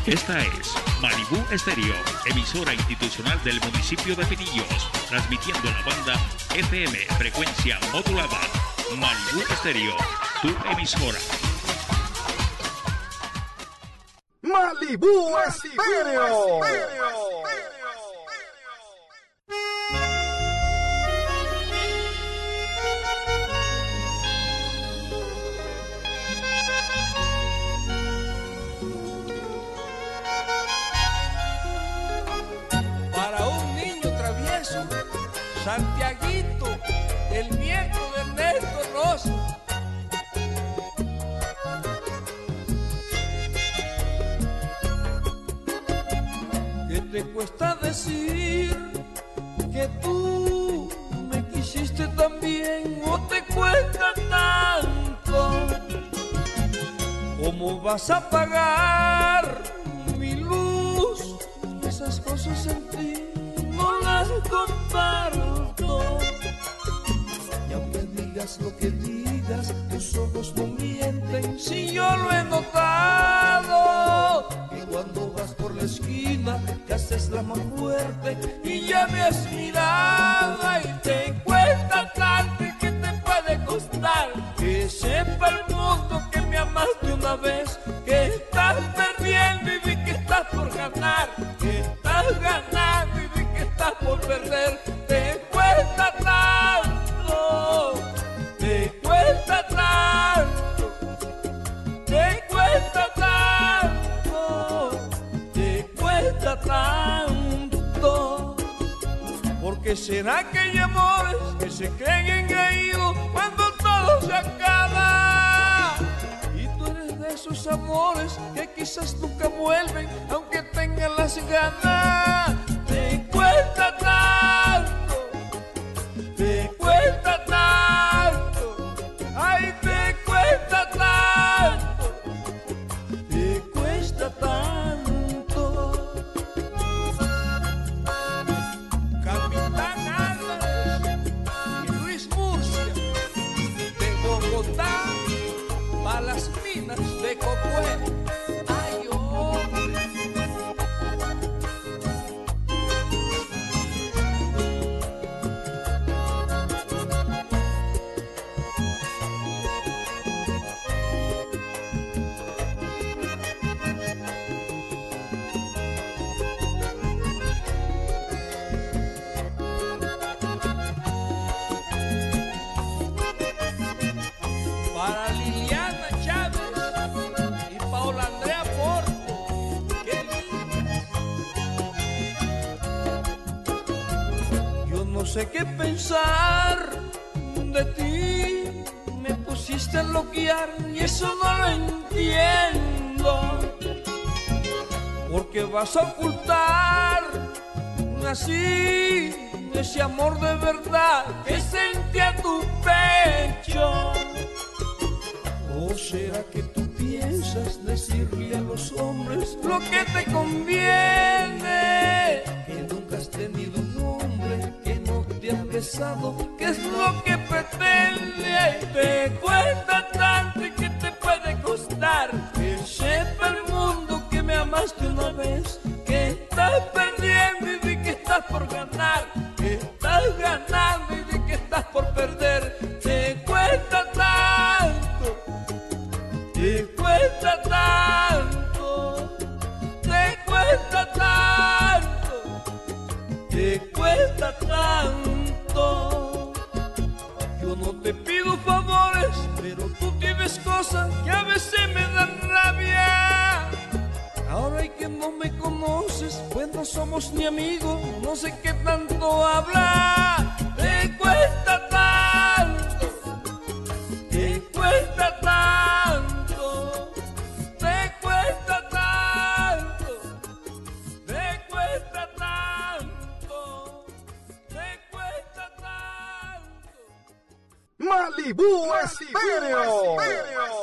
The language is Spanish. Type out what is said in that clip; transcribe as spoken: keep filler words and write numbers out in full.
Esta es Malibú Estéreo, emisora institucional del municipio de Pinillos, transmitiendo la banda F M, frecuencia modulada. Malibú Estéreo, tu emisora. Malibú Estéreo. Santiaguito, el nieto de Ernesto Rosa. ¿Qué te cuesta decir que tú me quisiste también? ¿O te cuesta tanto? ¿Cómo vas a pagar mi luz? Esas cosas en ti no las comparto. Y aunque digas lo que digas, tus ojos no mienten. Si yo lo he notado, que cuando vas por la esquina te haces la más fuerte y ya me has mirado. Y te cuesta tanto, y que te puede costar que sepa el mundo que me amaste una vez, que estás perdiendo y vi que estás por ganar, que estás ganando y vi que estás por perder. Te cuesta tanto, te cuesta tanto, te cuesta tanto, te cuesta tanto. Porque será que hay amores que se creen engreídos cuando todo se acaba. Y tú eres de esos amores que quizás nunca vuelven aunque tengan las ganas. Te cuesta tanto, te cuesta tanto, ay, te cuesta tanto, te cuesta tanto. Capitán Álvarez y Luis Murcia, de Bogotá a las minas de Cocué. Ay, hombre. Para Liliana Chávez y Paula Andrea Porto, qué lindas. Yo no sé qué pensar de ti, me pusiste a bloquear y eso no lo entiendo. Porque vas a ocultar así ese amor de verdad que sentía tu pecho. ¿O será que tú piensas decirle a los hombres lo que te conviene? Que nunca has tenido un hombre, que no te has besado, que es lo que pretende. Te cuesta tanto y que te puede costar que sepa el mundo que me amaste una vez, que estás perdiendo y vi que estás por ganar, que estás ganando y vi que estás por perder. Te cuesta tanto, te cuesta tanto, te cuesta tanto, te cuesta tanto. Yo no te pido favores, pero tú tienes cosas que a veces me dan rabia. Ahora y que no me conoces, pues no somos ni amigos, no sé qué tanto habla. Te cuesta tanto, te cuesta tanto, te cuesta tanto, te cuesta tanto, te cuesta tanto. Malibú Estéreo.